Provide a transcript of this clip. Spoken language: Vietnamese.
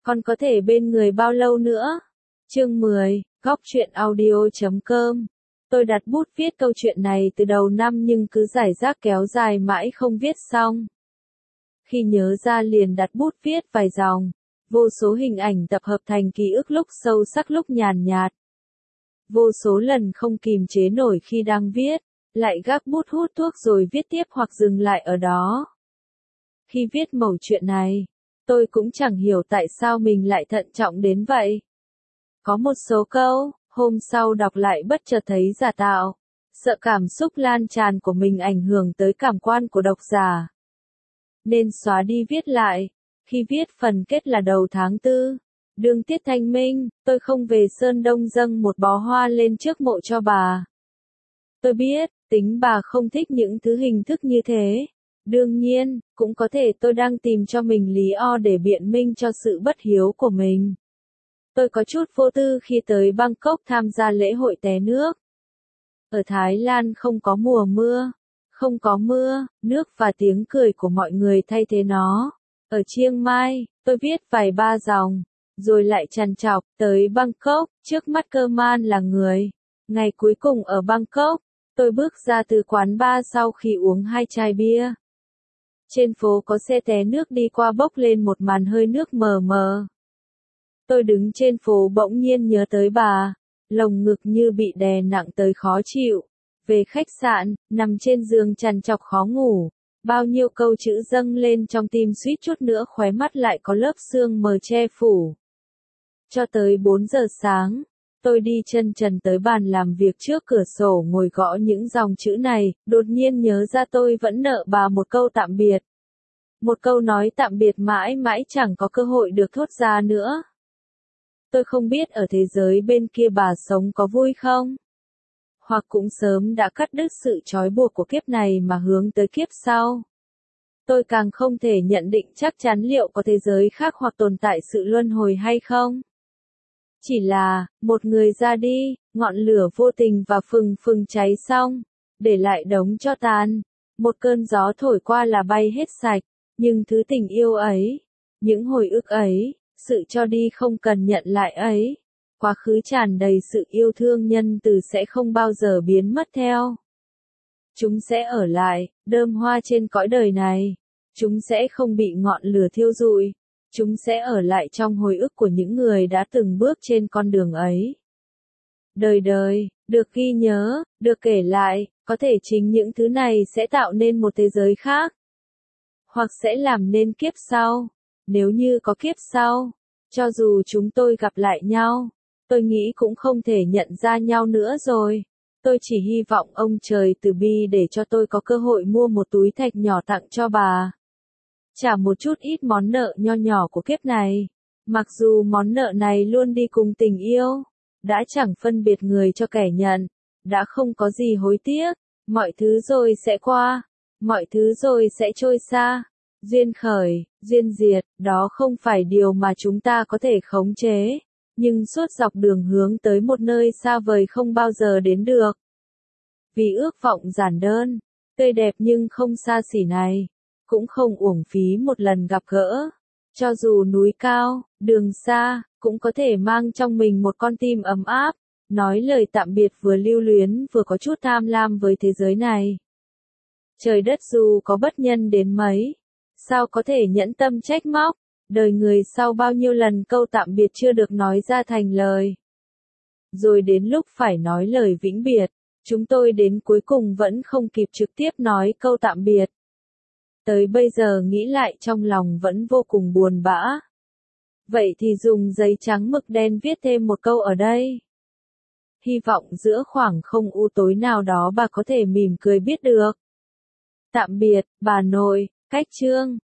Con có thể bên người bao lâu nữa? Chương 10, Góc truyện audio.com. Tôi đặt bút viết câu chuyện này từ đầu năm nhưng cứ rải rác kéo dài mãi không viết xong. Khi nhớ ra liền đặt bút viết vài dòng, vô số hình ảnh tập hợp thành ký ức lúc sâu sắc lúc nhàn nhạt. Vô số lần không kìm chế nổi khi đang viết, lại gác bút hút thuốc rồi viết tiếp hoặc dừng lại ở đó. Khi viết mẩu chuyện này, tôi cũng chẳng hiểu tại sao mình lại thận trọng đến vậy. Có một số câu, hôm sau đọc lại bất chợt thấy giả tạo, sợ cảm xúc lan tràn của mình ảnh hưởng tới cảm quan của độc giả. Nên xóa đi viết lại. Khi viết phần kết là đầu tháng 4, đương tiết thanh minh, tôi không về Sơn Đông dâng một bó hoa lên trước mộ cho bà. Tôi biết, tính bà không thích những thứ hình thức như thế. Đương nhiên, cũng có thể tôi đang tìm cho mình lý do để biện minh cho sự bất hiếu của mình. Tôi có chút vô tư khi tới Bangkok tham gia lễ hội té nước. Ở Thái Lan không có mùa mưa, không có mưa, nước và tiếng cười của mọi người thay thế nó. Ở Chiang Mai, tôi viết vài ba dòng, rồi lại trằn trọc, tới Bangkok, trước mắt cơ man là người. Ngày cuối cùng ở Bangkok, tôi bước ra từ quán bar sau khi uống 2 chai bia. Trên phố có xe té nước đi qua bốc lên một màn hơi nước mờ mờ. Tôi đứng trên phố bỗng nhiên nhớ tới bà, lồng ngực như bị đè nặng tới khó chịu. Về khách sạn, nằm trên giường trằn trọc khó ngủ, bao nhiêu câu chữ dâng lên trong tim suýt chút nữa khóe mắt lại có lớp sương mờ che phủ. Cho tới 4 giờ sáng, tôi đi chân trần tới bàn làm việc trước cửa sổ ngồi gõ những dòng chữ này, đột nhiên nhớ ra tôi vẫn nợ bà một câu tạm biệt. Một câu nói tạm biệt mãi mãi chẳng có cơ hội được thốt ra nữa. Tôi không biết ở thế giới bên kia bà sống có vui không? Hoặc cũng sớm đã cắt đứt sự trói buộc của kiếp này mà hướng tới kiếp sau. Tôi càng không thể nhận định chắc chắn liệu có thế giới khác hoặc tồn tại sự luân hồi hay không. Chỉ là, một người ra đi, ngọn lửa vô tình và phừng phừng cháy xong, để lại đống tro tàn. Một cơn gió thổi qua là bay hết sạch, nhưng thứ tình yêu ấy, những hồi ức ấy, sự cho đi không cần nhận lại ấy, quá khứ tràn đầy sự yêu thương nhân từ sẽ không bao giờ biến mất theo. Chúng sẽ ở lại, đơm hoa trên cõi đời này. Chúng sẽ không bị ngọn lửa thiêu rụi. Chúng sẽ ở lại trong hồi ức của những người đã từng bước trên con đường ấy. Đời đời, được ghi nhớ, được kể lại, có thể chính những thứ này sẽ tạo nên một thế giới khác. Hoặc sẽ làm nên kiếp sau. Nếu như có kiếp sau, cho dù chúng tôi gặp lại nhau, tôi nghĩ cũng không thể nhận ra nhau nữa rồi. Tôi chỉ hy vọng ông trời từ bi để cho tôi có cơ hội mua một túi thạch nhỏ tặng cho bà. Trả một chút ít món nợ nho nhỏ của kiếp này. Mặc dù món nợ này luôn đi cùng tình yêu, đã chẳng phân biệt người cho kẻ nhận, đã không có gì hối tiếc, mọi thứ rồi sẽ qua, mọi thứ rồi sẽ trôi xa. Duyên khởi, duyên diệt, đó không phải điều mà chúng ta có thể khống chế, nhưng suốt dọc đường hướng tới một nơi xa vời không bao giờ đến được. Vì ước vọng giản đơn, tươi đẹp nhưng không xa xỉ này, cũng không uổng phí một lần gặp gỡ. Cho dù núi cao, đường xa, cũng có thể mang trong mình một con tim ấm áp, nói lời tạm biệt vừa lưu luyến vừa có chút tham lam với thế giới này. Trời đất dù có bất nhân đến mấy, sao có thể nhẫn tâm trách móc, đời người sau bao nhiêu lần câu tạm biệt chưa được nói ra thành lời. Rồi đến lúc phải nói lời vĩnh biệt, chúng tôi đến cuối cùng vẫn không kịp trực tiếp nói câu tạm biệt. Tới bây giờ nghĩ lại trong lòng vẫn vô cùng buồn bã. Vậy thì dùng giấy trắng mực đen viết thêm một câu ở đây. Hy vọng giữa khoảng không u tối nào đó bà có thể mỉm cười biết được. Tạm biệt, bà nội, cách chương.